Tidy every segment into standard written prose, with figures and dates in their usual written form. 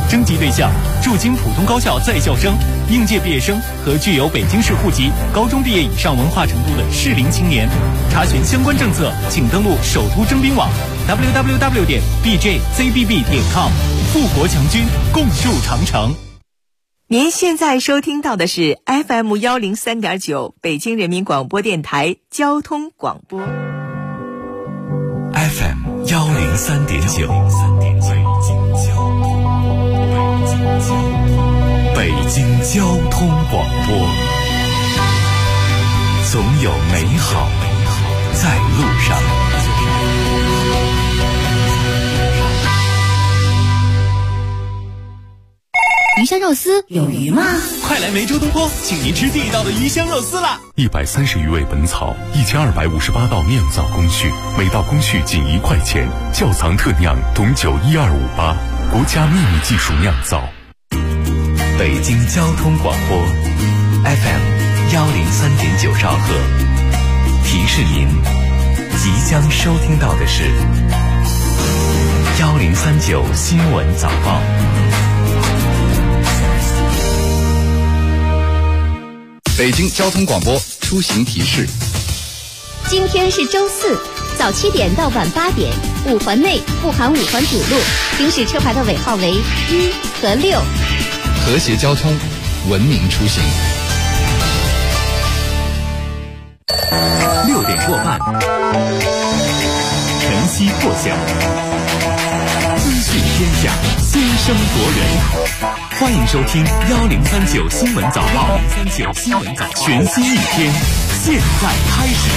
征集对象：驻京普通高校在校生、应届毕业生和具有北京市户籍、高中毕业以上文化程度的适龄青年。查询相关政策，请登录首都征兵网 www.bjzbb.com。富国强军，共筑长城。 您现在收听到的是 FM103.9 北京人民广播电台交通广播。 FM103.9 北京交通广播，总有美好在路上。 鱼香肉丝有鱼吗？ 快来梅州东坡，请您吃地道的鱼香肉丝啦 ！130余味本草，1258道酿造工序，每道工序仅1块钱。窖藏特酿董酒12588，国家秘密技术酿造。北京交通广播 FM103.9兆赫，提示您即将收听到的是1039新闻早报。 北京交通广播出行提示： 今天是周四，早7点到晚8点，5环内不含5环主路，行驶车牌的尾号为1和6。 和谐交通，文明出行。 6点过半，晨曦破晓，资讯天下，先声夺人。欢迎收听1039新闻早报，1039新闻早报，全新一天，现在开始。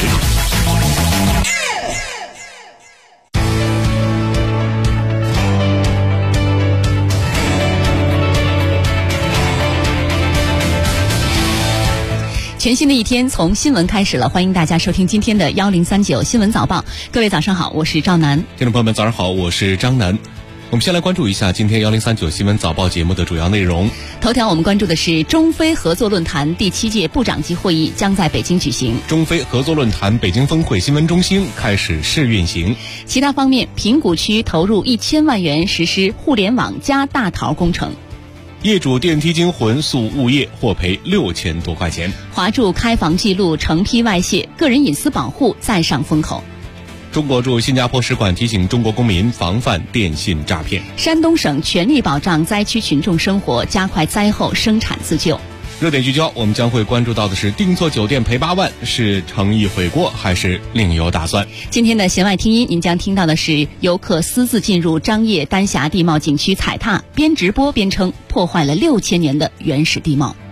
全新的一天从新闻开始了，欢迎大家收听今天的1039新闻早报。各位早上好，我是赵楠。 听众朋友们早上好，我是张楠。我们先来关注一下今天1039新闻早报节目的主要内容。 头条我们关注的是中非合作论坛第7届部长级会议将在北京举行。 中非合作论坛北京峰会新闻中心开始试运行。 其他方面，平谷区投入1000万元实施互联网加大桃工程。 业主电梯惊魂诉物业获赔6000多块钱。 华住开房记录成批外泄，个人隐私保护再上风口。 中国驻新加坡使馆提醒中国公民防范电信诈骗。 山东省全力保障灾区群众生活，加快灾后生产自救。 热点聚焦，我们将会关注到的是订错酒店赔8万，是诚意悔过还是另有打算？ 今天的弦外听音，您将听到的是游客私自进入张掖丹霞地貌景区踩踏，边直播边称破坏了6000年的原始地貌。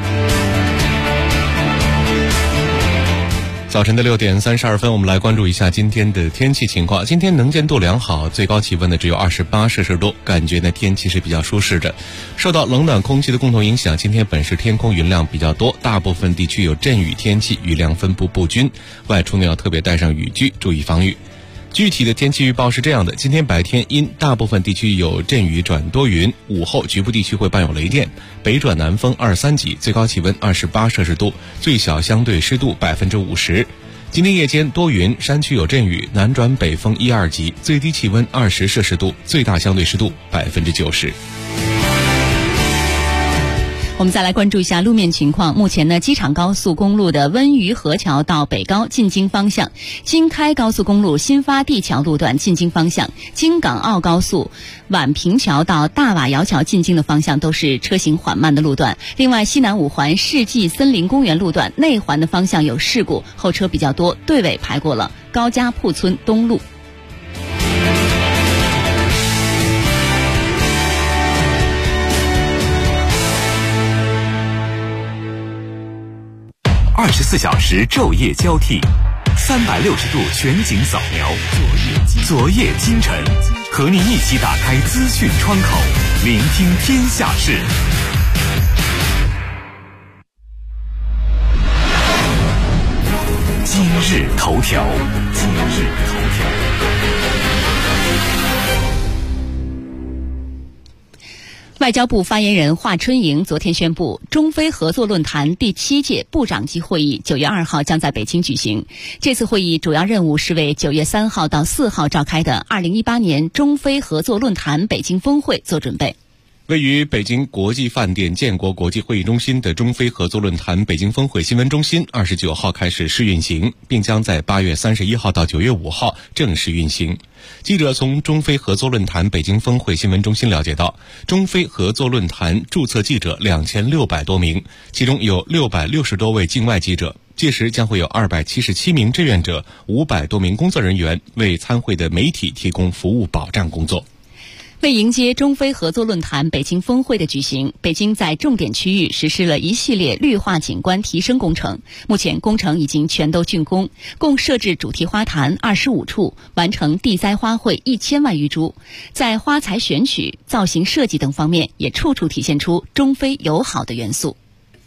早晨的6点32分，我们来关注一下今天的天气情况。今天能见度良好，最高气温呢只有28摄氏度，感觉呢天气是比较舒适的。受到冷暖空气的共同影响，今天本市天空云量比较多，大部分地区有阵雨天气，雨量分布不均，外出呢要特别带上雨具，注意防雨。具体的天气预报是这样的：今天白天阴，大部分地区有阵雨转多云，午后局部地区会伴有雷电，北转南风2-3级，最高气温28摄氏度，最小相对湿度50%。今天夜间多云，山区有阵雨，南转北风1-2级，最低气温20摄氏度，最大相对湿度90%。 我们再来关注一下路面情况。目前呢，机场高速公路的温榆河桥到北高进京方向，京开高速公路新发地桥路段进京方向，京港澳高速宛平桥到大瓦窑桥进京的方向都是车行缓慢的路段。另外，西南5环世纪森林公园路段内环的方向有事故，后车比较多，队尾排过了高家铺村东路。 24小时昼夜交替，360度全景扫描，昨夜今晨，和您一起打开资讯窗口，聆听天下事。今日头条。 外交部发言人华春莹昨天宣布，中非合作论坛第7届部长级会议9月2号将在北京举行。这次会议主要任务是为9月3号到4号召开的2018年中非合作论坛北京峰会做准备。 位于北京国际饭店建国国际会议中心的中非合作论坛北京峰会新闻中心29号开始试运行，并将在8月31号到9月5号正式运行。记者从中非合作论坛北京峰会新闻中心了解到，中非合作论坛注册记者2600多名，其中有660多位境外记者。届时将会有277名志愿者、500多名工作人员为参会的媒体提供服务保障工作。 为迎接中非合作论坛北京峰会的举行，北京在重点区域实施了一系列绿化景观提升工程。目前工程已经全都竣工，共设置主题花坛25处，完成地栽花卉1000万余株。在花材选取、造型设计等方面，也处处体现出中非友好的元素。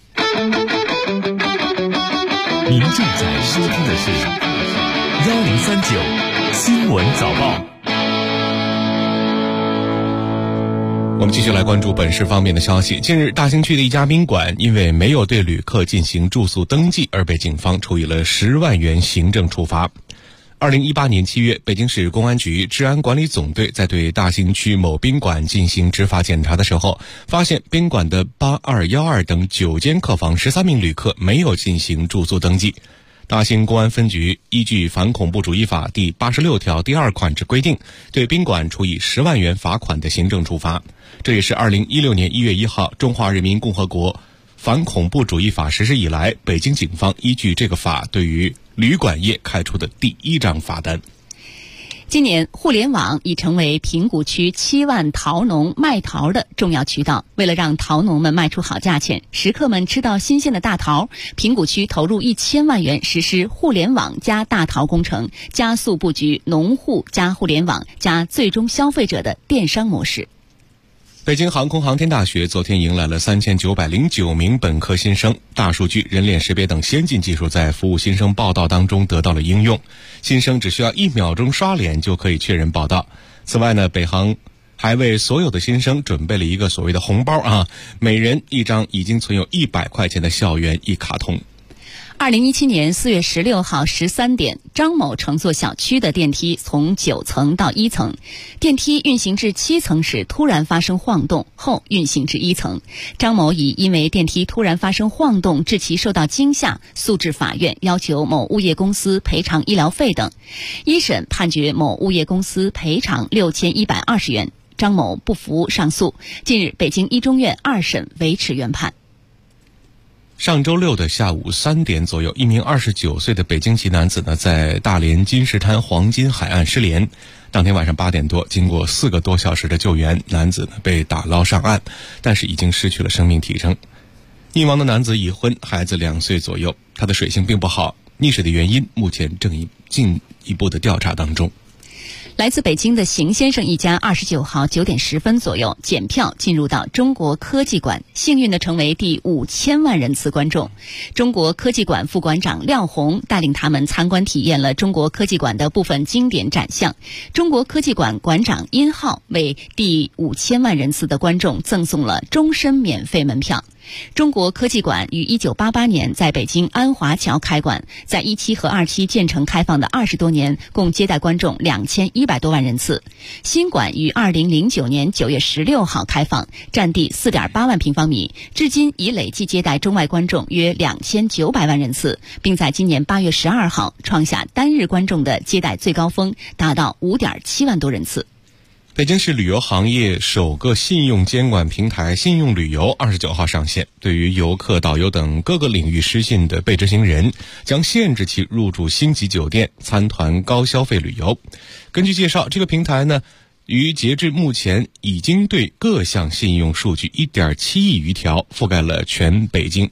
您正在收听的是1039新闻早报。 我们继续来关注本市方面的消息。近日，大兴区的一家宾馆因为没有对旅客进行住宿登记，而被警方处以了10万元行政处罚。2018年7月，北京市公安局治安管理总队在对大兴区某宾馆进行执法检查的时候，发现宾馆的8212等9间客房13名旅客没有进行住宿登记。大兴公安分局依据反恐怖主义法第86条第2款之规定，对宾馆处以10万元罚款的行政处罚。这也是2016年1月1号中华人民共和国反恐怖主义法实施以来，北京警方依据这个法对于旅馆业开出的第1张罚单。 今年，互联网已成为平谷区7万桃农卖桃的重要渠道。为了让桃农们卖出好价钱，食客们吃到新鲜的大桃，平谷区投入1000万元实施互联网加大桃工程，加速布局农户加互联网加最终消费者的电商模式。 北京航空航天大学昨天迎来了3909名本科新生，大数据、人脸识别等先进技术在服务新生报到当中得到了应用，新生只需要1秒钟刷脸就可以确认报到。此外呢，北航还为所有的新生准备了一个所谓的红包每人一张已经存有100块钱的校园一卡通。 2017年4月16号13点，张某乘坐小区的电梯从9层到1层，电梯运行至7层时突然发生晃动，后运行至1层。张某以因为电梯突然发生晃动致其受到惊吓，诉至法院，要求某物业公司赔偿医疗费等。一审判决某物业公司赔偿6120元，张某不服上诉。近日，北京一中院2审维持原判。 上周六的下午3点左右，一名29岁的北京籍男子呢，在大连金石滩黄金海岸失联。当天晚上8点多，经过4个多小时的救援，男子呢被打捞上岸，但是已经失去了生命体征。溺亡的男子已婚，孩子2岁左右，他的水性并不好，溺水的原因目前正进一步的调查当中。 来自北京的邢先生一家29号9点10分左右检票进入到中国科技馆，幸运地成为第5000万人次观众。中国科技馆副馆长廖红带领他们参观体验了中国科技馆的部分经典展项。中国科技馆馆长殷浩为第5000万人次的观众赠送了终身免费门票。中国科技馆于1988年在北京安华桥开馆，在1期和2期建成开放的20多年，共接待观众2100多万人次。新馆于2009年9月16号开放，占地4.8万平方米，至今已累计接待中外观众约2900万人次，并在今年8月12号创下单日观众的接待最高峰，达到5.7万多人次。 北京市旅游行业首个信用监管平台信用旅游29号上线，对于游客、导游等各个领域失信的被执行人，将限制其入住星级酒店、参团高消费旅游。根据介绍，这个平台呢，于截至目前已经对各项信用数据1.7亿余条，覆盖了全北京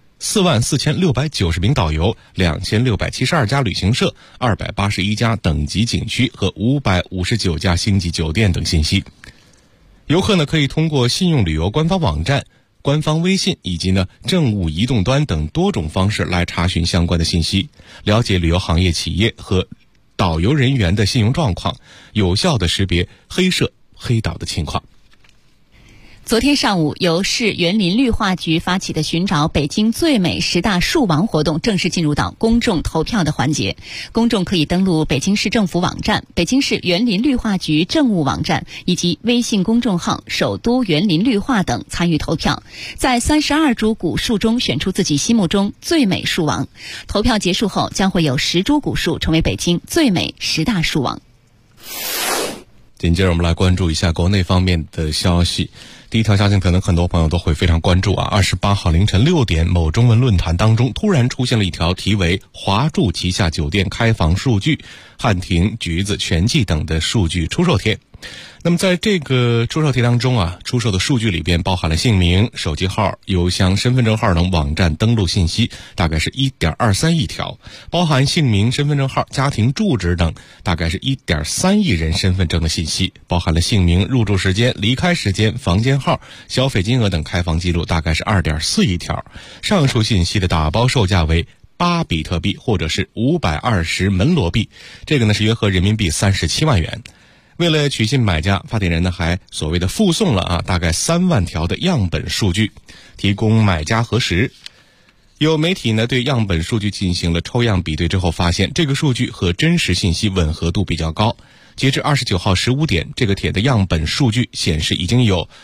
44690名导游、2672家旅行社、281家等级景区和559家星级酒店等信息。游客呢可以通过信用旅游官方网站、官方微信以及呢政务移动端等多种方式来查询相关的信息，了解旅游行业企业和导游人员的信用状况，有效的识别黑社黑导的情况。 昨天上午，由市园林绿化局发起的寻找北京最美10大树王活动正式进入到公众投票的环节。公众可以登录北京市政府网站、北京市园林绿化局政务网站以及微信公众号“首都园林绿化”等参与投票，在32株古树中选出自己心目中最美树王。投票结束后，将会有10株古树成为北京最美10大树王。 紧接着我们来关注一下国内方面的消息。第一条消息可能很多朋友都会非常关注啊，28号凌晨6点，某中文论坛当中突然出现了一条题为华住旗下酒店开房数据、汉庭、橘子、全季等的数据出售帖。那么在这个出售帖当中啊，出售的数据里边包含了姓名、手机号、邮箱、身份证号等网站登录信息，大概是 1.23 亿条，包含姓名、身份证号、家庭住址等大概是 1.3 亿人身份证的信息，包含了姓名、入住时间、离开时间、房间号、消费金额等开房记录，大概是 2.4 亿条。上述信息的打包售价为8比特币或者是520门罗币，这个呢是约合人民币37万元。为了取信买家，发帖人呢还所谓的附送了大概3万条的样本数据，提供买家核实。有媒体呢对样本数据进行了抽样比对之后，发现这个数据和真实信息吻合度比较高。截至29号15点，这个帖的样本数据显示已经有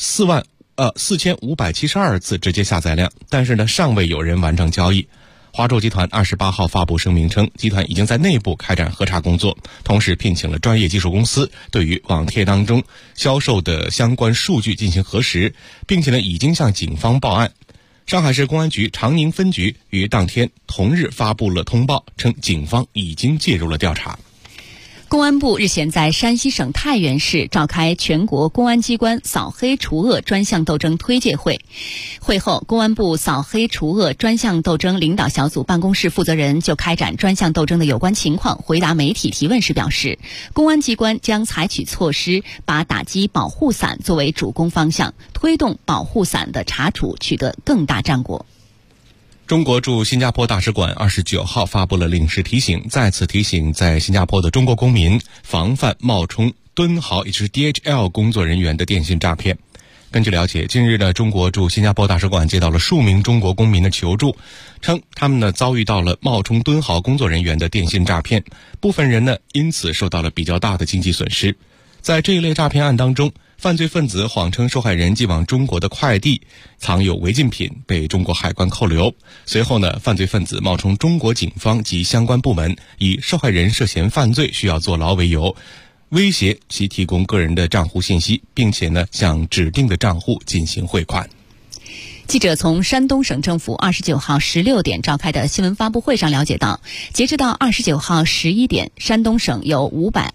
4572次直接下载量，但是呢尚未有人完成交易。华住集团28号发布声明称，集团已经在内部开展核查工作，同时聘请了专业技术公司对于网帖当中销售的相关数据进行核实，并且呢已经向警方报案。上海市公安局长宁分局于当天同日发布了通报，称警方已经介入了调查。 公安部日前在山西省太原市召开全国公安机关扫黑除恶专项斗争推介会。会后，公安部扫黑除恶专项斗争领导小组办公室负责人就开展专项斗争的有关情况回答媒体提问时表示，公安机关将采取措施，把打击保护伞作为主攻方向，推动保护伞的查处取得更大战果。 中国驻新加坡大使馆29号发布了领事提醒，再次提醒在新加坡的中国公民防范冒充敦豪也就是 DHL 工作人员的电信诈骗。根据了解，近日呢，中国驻新加坡大使馆接到了数名中国公民的求助，称他们呢遭遇到了冒充敦豪工作人员的电信诈骗，部分人呢因此受到了比较大的经济损失。在这一类诈骗案当中，犯罪分子谎称受害人寄往中国的快递藏有违禁品，被中国海关扣留。随后呢，犯罪分子冒充中国警方及相关部门，以受害人涉嫌犯罪需要坐牢为由，威胁其提供个人的账户信息，并且呢向指定的账户进行汇款。 记者从山东省政府29号16点召开的新闻发布会上了解到，截止到29号11点，山东省有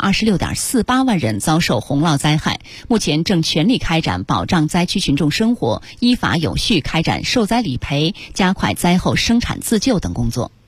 526.48万人遭受洪涝灾害，目前正全力开展保障灾区群众生活，依法有序开展受灾理赔，加快灾后生产自救等工作。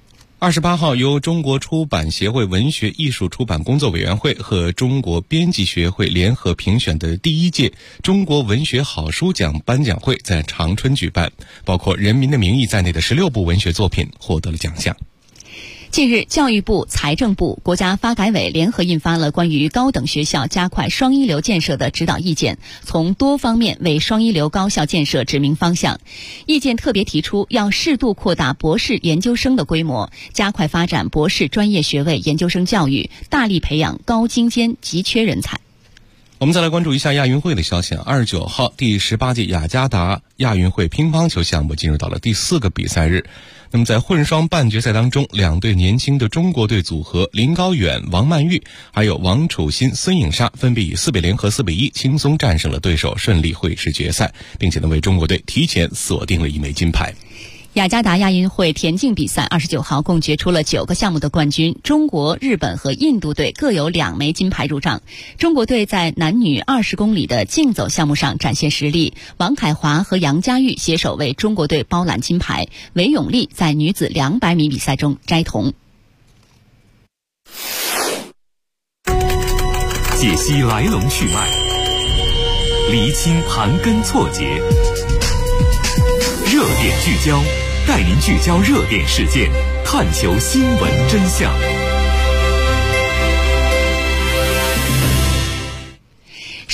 28号，由中国出版协会文学艺术出版工作委员会和中国编辑学会联合评选的第1届中国文学好书奖颁奖会在长春举办，包括《人民的名义》在内的16部文学作品获得了奖项。 近日，教育部、财政部、国家发改委联合印发了关于高等学校加快双一流建设的指导意见，从多方面为双一流高校建设指明方向。意见特别提出，要适度扩大博士研究生的规模，加快发展博士专业学位研究生教育，大力培养高精尖急缺人才。 我们再来关注一下亚运会的消息。29号，第18届雅加达亚运会乒乓球项目进入到了第4个比赛日。那么在混双半决赛当中，2队年轻的中国队组合林高远、王曼玉还有王楚钦、孙颖莎分别以4比0和4比1轻松战胜了对手，顺利会师决赛，并且呢为中国队提前锁定了1枚金牌。 雅加达亚运会田径比赛29号共决出了9个项目的冠军，中国、日本和印度队各有2枚金牌入账。中国队在男女20公里的竞走项目上展现实力，王凯华和杨佳玉携手为中国队包揽金牌，韦永丽在女子200米比赛中摘铜。 解析来龙去脉，厘清盘根错节，热点聚焦，带您聚焦热点事件，探求新闻真相。 属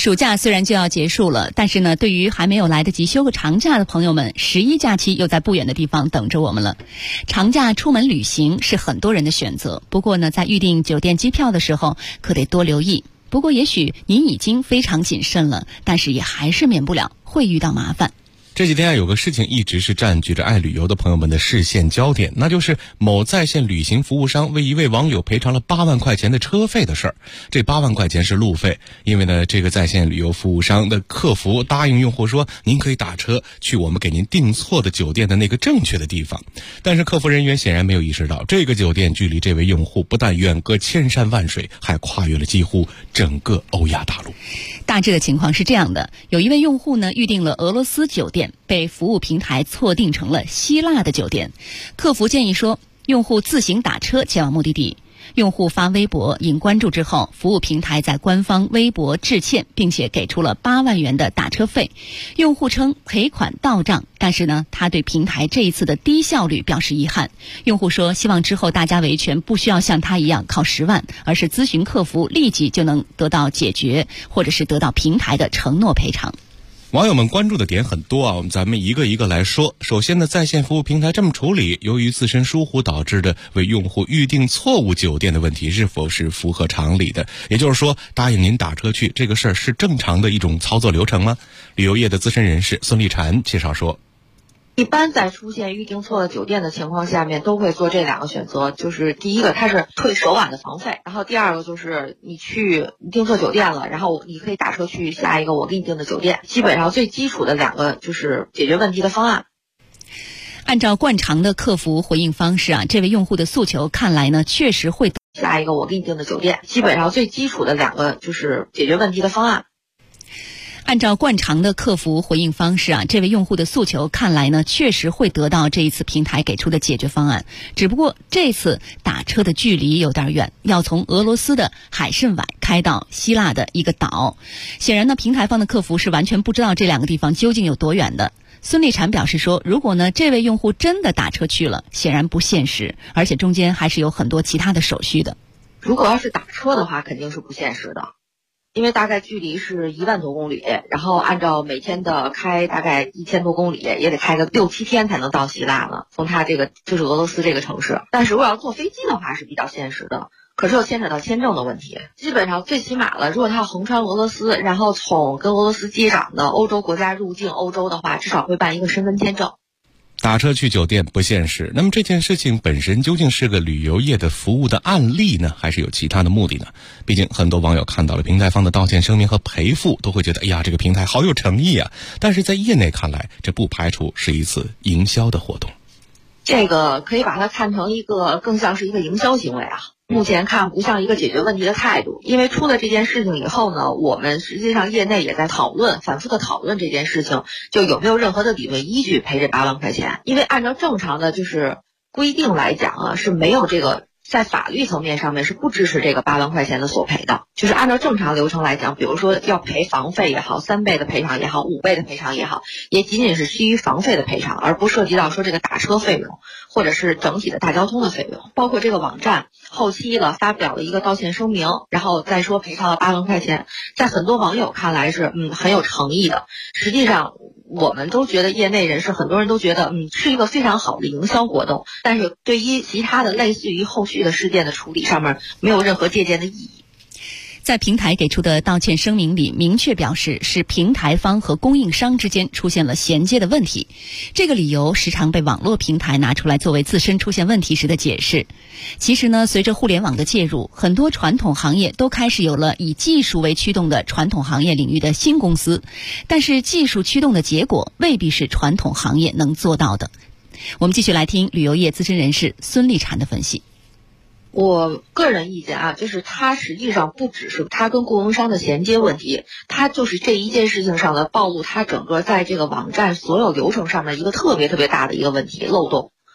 暑假虽然就要结束了，但是呢，对于还没有来得及休个长假的朋友们，11假期又在不远的地方等着我们了。长假出门旅行是很多人的选择，不过呢，在预订酒店机票的时候可得多留意。不过也许您已经非常谨慎了，但是也还是免不了会遇到麻烦。 这几天有个事情一直是占据着爱旅游的朋友们的视线焦点，那就是某在线旅行服务商为一位网友赔偿了8万块钱的车费的事儿。这8万块钱是路费，因为呢，这个在线旅游服务商的客服答应用户说，您可以打车去我们给您订错的酒店的那个正确的地方。但是客服人员显然没有意识到，这个酒店距离这位用户不但远隔千山万水，还跨越了几乎整个欧亚大陆。 大致的情况是这样的，有一位用户呢预订了俄罗斯酒店，被服务平台错订成了希腊的酒店。客服建议说，用户自行打车前往目的地。用户发微博引关注之后，服务平台在官方微博致歉，并且给出了8万元的打车费。用户称赔款到账，但是呢，他对平台这一次的低效率表示遗憾。用户说，希望之后大家维权不需要像他一样靠10万，而是咨询客服立即就能得到解决，或者是得到平台的承诺赔偿。 网友们关注的点很多啊，咱们一个一个来说。首先呢，在线服务平台这么处理，由于自身疏忽导致的为用户预订错误酒店的问题，是否是符合常理的？也就是说，答应您打车去这个事儿是正常的一种操作流程吗？旅游业的资深人士孙立婵介绍说， 一般在出现预订错的酒店的情况下面，都会做这2个选择，就是第一个它是退首晚的房费，然后第二个就是你订错酒店了，然后你可以打车去下一个我给你订的酒店。基本上最基础的2个就是解决问题的方案。 按照惯常的客服回应方式啊，这位用户的诉求看来呢，确实会下一个我给你订的酒店。基本上最基础的2个就是解决问题的方案。 按照惯常的客服回应方式啊，这位用户的诉求看来呢，确实会得到这一次平台给出的解决方案。只不过这次打车的距离有点远，要从俄罗斯的海参崴开到希腊的一个岛。显然呢，平台方的客服是完全不知道这2个地方究竟有多远的。孙立婵表示说，如果呢这位用户真的打车去了，显然不现实，而且中间还是有很多其他的手续的。 如果要是打车的话，肯定是不现实的。因为大概距离是1万多公里，然后按照每天的开大概1000多公里，也得开个6-7天才能到希腊呢。从它这个就是俄罗斯这个城市，但是如果要坐飞机的话是比较现实的，可是又牵扯到签证的问题。基本上最起码了，如果他要横穿俄罗斯，然后从跟俄罗斯接壤的欧洲国家入境欧洲的话，至少会办一个申根签证。 打车去酒店不现实，那么这件事情本身究竟是个旅游业的服务的案例呢，还是有其他的目的呢？毕竟很多网友看到了平台方的道歉声明和赔付，都会觉得哎呀，这个平台好有诚意啊。但是在业内看来，这不排除是一次营销的活动。 这个可以把它看成更像是一个营销行为啊。目前看不像一个解决问题的态度，因为出了这件事情以后呢，我们实际上业内也在反复的讨论这件事情，就有没有任何的理论依据赔这8万块钱。因为按照正常的就是规定来讲啊，是没有这个在法律层面上面是不支持这个8万块钱的索赔的。就是按照正常流程来讲，比如说要赔房费也好，3倍的赔偿也好，5倍的赔偿也好，也仅仅是基于房费的赔偿，而不涉及到说这个打车费用或者是整体的大交通的费用。包括这个网站后期了发表了一个道歉声明，然后再说赔偿了8万块钱，在很多网友看来是很有诚意的。实际上我们都觉得，业内人士很多人都觉得是一个非常好的营销活动，但是对于其他的类似于后续的事件的处理上面没有任何借鉴的意义。 在平台给出的道歉声明里明确表示，是平台方和供应商之间出现了衔接的问题。这个理由时常被网络平台拿出来作为自身出现问题时的解释。其实呢，随着互联网的介入，很多传统行业都开始有了以技术为驱动的传统行业领域的新公司，但是技术驱动的结果未必是传统行业能做到的。我们继续来听旅游业资深人士孙立婵的分析。 我个人意见啊，就是它实际上不只是它跟供应商的衔接问题，它就是这一件事情上的暴露它整个在这个网站所有流程上面一个特别大的一个问题漏洞。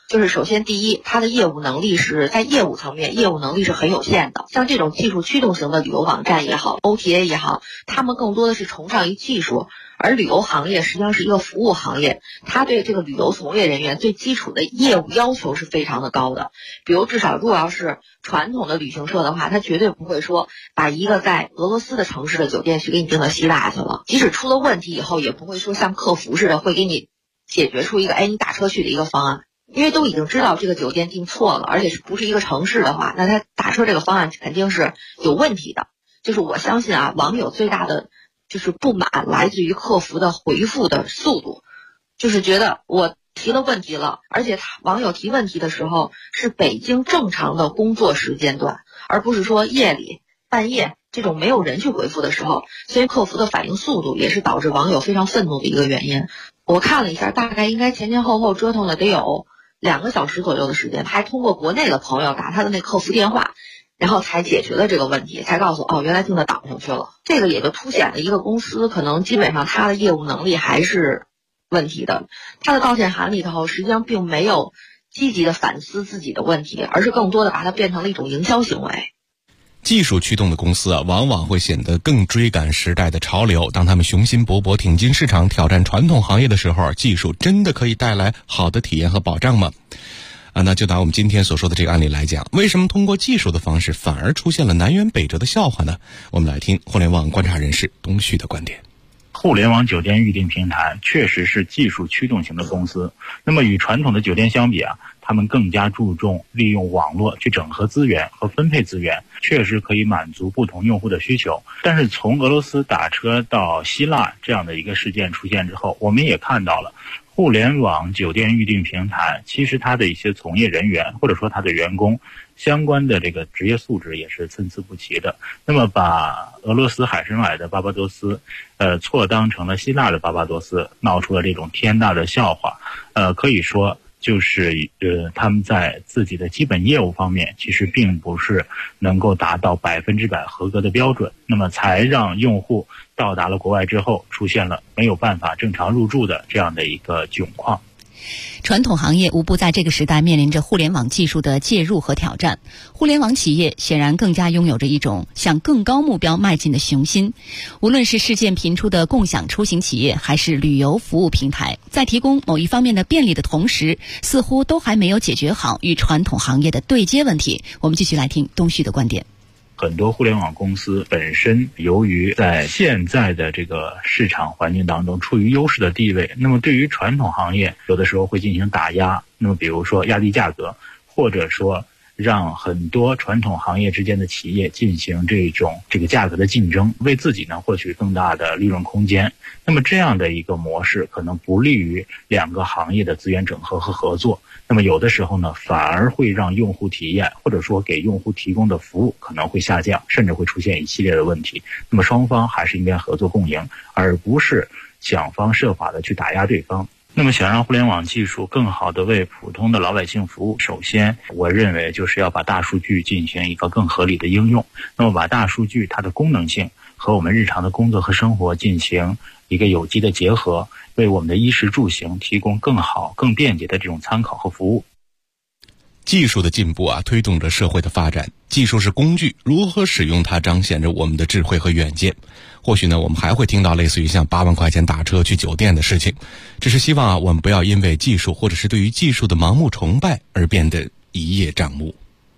就是首先第一，它的业务能力是在业务层面，业务能力是很有限的。像这种技术驱动型的旅游网站也好 ，OTA 也好，他们更多的是崇尚于技术，而旅游行业实际上是一个服务行业，它对这个旅游从业人员最基础的业务要求是非常的高的。比如至少如果要是传统的旅行社的话，它绝对不会说把一个在俄罗斯的城市的酒店去给你订到希腊去了，即使出了问题以后，也不会说像客服似的会给你解决出一个你打车去的一个方案。因为都已经知道这个酒店订错了，而且是不是一个城市的话，那他打车这个方案肯定是有问题的。就是我相信啊，网友最大的就是不满来自于客服的回复的速度，就是觉得我提了问题了，而且网友提问题的时候是北京正常的工作时间段，而不是说夜里半夜这种没有人去回复的时候，所以客服的反应速度也是导致网友非常愤怒的一个原因。我看了一下，大概应该前后后折腾了得有2个小时左右的时间，他还通过国内的朋友打他的那客服电话，然后才解决了这个问题，才告诉原来订到岛上去了。这个也就凸显了一个公司可能基本上他的业务能力还是问题的。他的道歉函里头实际上并没有积极的反思自己的问题，而是更多的把它变成了一种营销行为。 技术驱动的公司往往会显得更追赶时代的潮流。当他们雄心勃勃挺进市场，挑战传统行业的时候，技术真的可以带来好的体验和保障吗？那就拿我们今天所说的这个案例来讲，为什么通过技术的方式反而出现了南辕北辙的笑话呢？我们来听互联网观察人士东旭的观点。 互联网酒店预订平台确实是技术驱动型的公司，那么与传统的酒店相比他们更加注重利用网络去整合资源和分配资源，确实可以满足不同用户的需求。但是从俄罗斯打车到希腊这样的一个事件出现之后，我们也看到了互联网酒店预订平台其实它的一些从业人员或者说它的员工相关的这个职业素质也是参差不齐的。那么把俄罗斯海参崴的巴巴多斯错当成了希腊的巴巴多斯，闹出了这种天大的笑话。可以说就是他们在自己的基本业务方面其实并不是能够达到100%合格的标准，那么才让用户到达了国外之后出现了没有办法正常入住的这样的一个窘况。 传统行业无不在这个时代面临着互联网技术的介入和挑战，互联网企业显然更加拥有着一种向更高目标迈进的雄心。无论是事件频出的共享出行企业，还是旅游服务平台，在提供某一方面的便利的同时，似乎都还没有解决好与传统行业的对接问题。我们继续来听东旭的观点。 很多互联网公司本身由于在现在的这个市场环境当中处于优势的地位，那么对于传统行业有的时候会进行打压，那么比如说压低价格，或者说让很多传统行业之间的企业进行这个价格的竞争，为自己呢获取更大的利润空间。那么这样的一个模式可能不利于两个行业的资源整合和合作，那么有的时候呢反而会让用户体验或者说给用户提供的服务可能会下降，甚至会出现一系列的问题。那么双方还是应该合作共赢，而不是想方设法的去打压对方。那么想让互联网技术更好的为普通的老百姓服务，首先我认为就是要把大数据进行一个更合理的应用。那么把大数据它的功能性和我们日常的工作和生活进行一个有机的结合，为我们的衣食住行提供更好更便捷的这种参考和服务。 技术的进步推动着社会的发展。技术是工具，如何使用它彰显着我们的智慧和远见。或许呢，我们还会听到类似于像8万块钱打车去酒店的事情。只是希望我们不要因为技术或者是对于技术的盲目崇拜而变得一叶障目。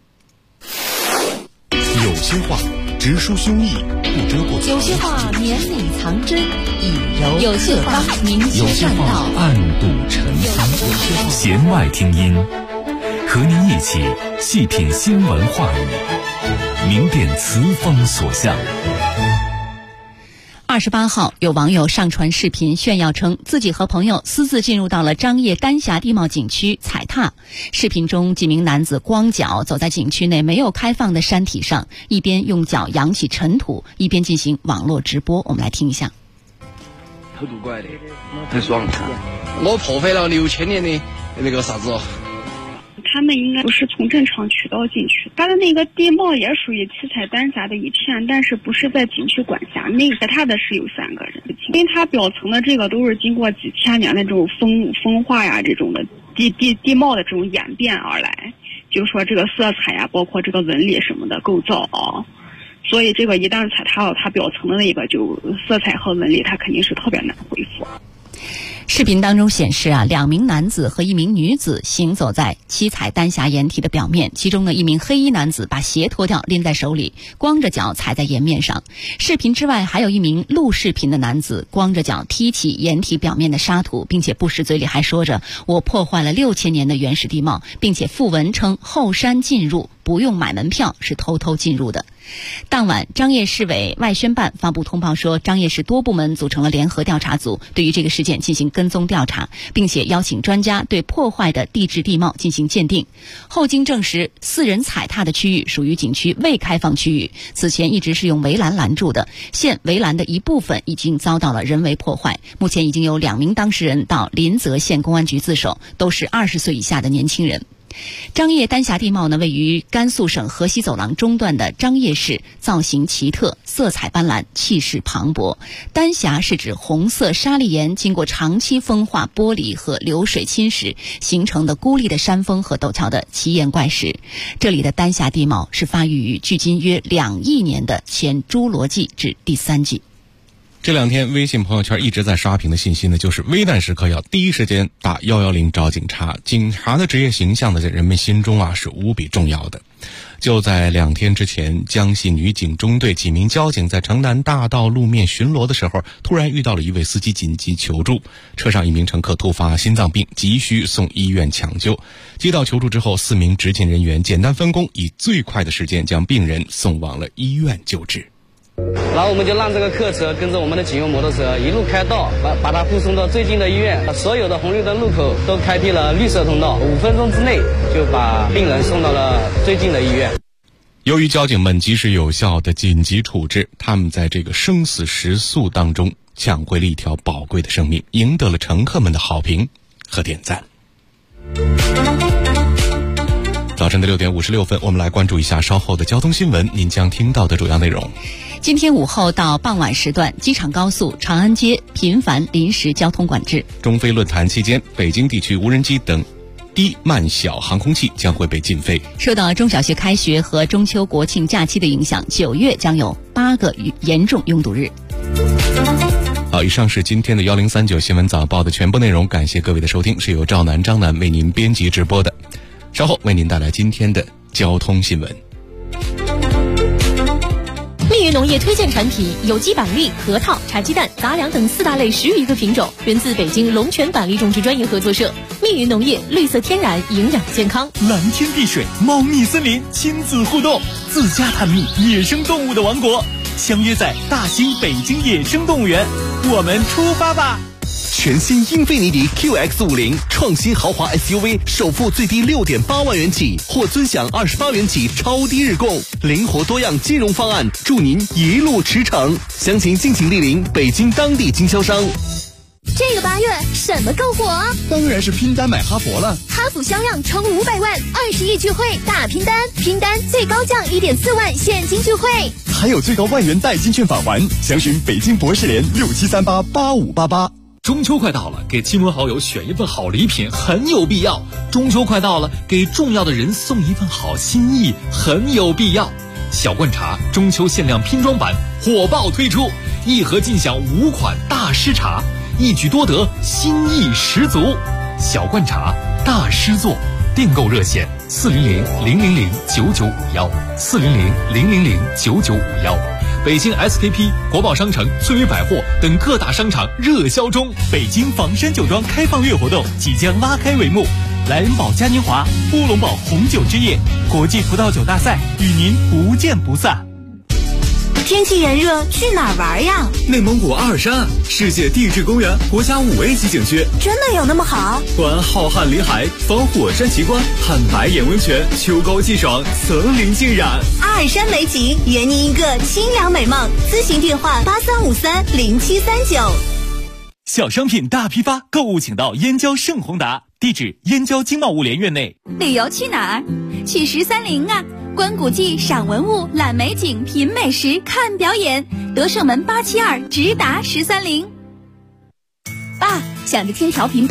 有些话直抒胸臆，不遮不藏； 有些话绵里藏针，以柔有些话明修栈道， 暗度陈仓。弦外听音，和您一起细品新闻话语，明辨词风所向。 28号，有网友上传视频炫耀称，自己和朋友私自进入到了张掖丹霞地貌景区踩踏。视频中，几名男子光脚走在景区内没有开放的山体上，一边用脚扬起尘土，一边进行网络直播。我们来听一下。 偷渡过来的，很爽。我破坏了6000年的那个啥子。 他们应该不是从正常渠道进去。它的那个地貌也属于七彩丹霞的一片，但是不是在景区管辖内，它的是有3个人，因为它表层的这个都是经过几千年的这种风化呀，这种的地貌的这种演变而来，就是说这个色彩呀，包括这个纹理什么的构造啊，所以这个一旦踩踏到它表层的那个就色彩和纹理，它肯定是特别难恢复。 视频当中显示2名男子和1名女子行走在七彩丹霞岩体的表面，其中呢1名黑衣男子把鞋脱掉拎在手里，光着脚踩在岩面上。视频之外还有1名录视频的男子光着脚踢起岩体表面的沙土，并且不时嘴里还说着我破坏了6000年的原始地貌，并且附文称后山进入不用买门票，是偷偷进入的。当晚，张掖市委外宣办发布通报说，张掖市多部门组成了联合调查组，对于这个事件进行跟踪调查，并且邀请专家对破坏的地质地貌进行鉴定。后经证实，4人踩踏的区域属于景区未开放区域，此前一直是用围栏拦住的，现围栏的一部分已经遭到了人为破坏。目前已经有2名当事人到临泽县公安局自首，都是20岁以下的年轻人。张掖丹霞地貌呢，位于甘肃省河西走廊中段的张掖市，造型奇特，色彩斑斓，气势磅礴。丹霞是指红色砂砾岩经过长期风化剥离和流水侵蚀形成的孤立的山峰和陡峭的奇岩怪石。这里的丹霞地貌是发育于距今约2亿年的前侏罗纪至第3纪。 这2天微信朋友圈一直在刷屏的信息呢，就是危难时刻要第一时间打110找警察。警察的职业形象呢，在人们心中是无比重要的。就在2天之前，江西女警中队几名交警在城南大道路面巡逻的时候，突然遇到了一位司机紧急求助，车上1名乘客突发心脏病，急需送医院抢救。接到求助之后，4名执勤人员简单分工，以最快的时间将病人送往了医院救治。 然后我们就让这个客车跟着我们的警用摩托车一路开道，把他护送到最近的医院。所有的红绿灯路口都开辟了绿色通道，5分钟之内就把病人送到了最近的医院。 由于交警们及时有效的紧急处置，他们在这个生死时速当中抢回了一条宝贵的生命，赢得了乘客们的好评和点赞。早晨的6点56分，我们来关注一下稍后的交通新闻，您将听到的主要内容。 今天午后到傍晚时段，机场高速、长安街频繁临时交通管制。 中非论坛期间，北京地区无人机等低慢小航空器将会被禁飞。 受到中小学开学和中秋国庆假期的影响，9月将有8个严重拥堵日。 好，以上是今天的1039新闻早报的全部内容，感谢各位的收听，是由赵楠、张楠为您编辑直播的。稍后为您带来今天的交通新闻。 密云农业推荐产品有机板栗、核桃、茶鸡蛋、杂粮等4大类10余个品种，源自北京龙泉板栗种植专业合作社。密云农业，绿色天然，营养健康。 蓝天碧水，茂密森林，亲子互动，自家探秘野生动物的王国，相约在大兴北京野生动物园，我们出发吧！ 全新英菲尼迪 QX50 创新豪华 SUV， 首付最低6.8万元起，或尊享28元起超低日供，灵活多样金融方案，助您一路驰骋。详情敬请莅临北京当地经销商。 这个8月什么够火？ 当然是拼单买哈佛了。 哈弗销量冲500万，20亿聚会大拼单，拼单最高降1.4万现金聚会， 还有最高万元代金券返还。详询北京博士联67388588。 中秋快到了，给亲朋好友选一份好礼品很有必要。中秋快到了，给重要的人送一份好心意很有必要。小罐茶中秋限量拼装版火爆推出，1盒尽享5款大师茶，一举多得，心意十足。小罐茶大师作，订购热线400-000-9951，400-000-9951。北京 SKP、国贸商城、翠微百货等各大商场热销中。 北京房山酒庄开放月活动即将拉开帷幕，莱恩堡嘉年华、乌龙堡红酒之夜、国际葡萄酒大赛与您不见不散。 天气炎热，去哪儿玩呀？ 内蒙古阿尔山，世界地质公园国家5A级景区， 真的有那么好？ 观浩瀚林海，访火山奇观，看白眼温泉，秋高气爽，层林尽染。 阿尔山美景，圆您一个清凉美梦。咨询电话83530739。 小商品大批发，购物请到燕郊盛宏达，地址燕郊经贸物联院内。 旅游去哪儿？去1030啊！观古迹、赏文物、览美景、品美食、看表演。德胜门872直达1030。爸，想着听调频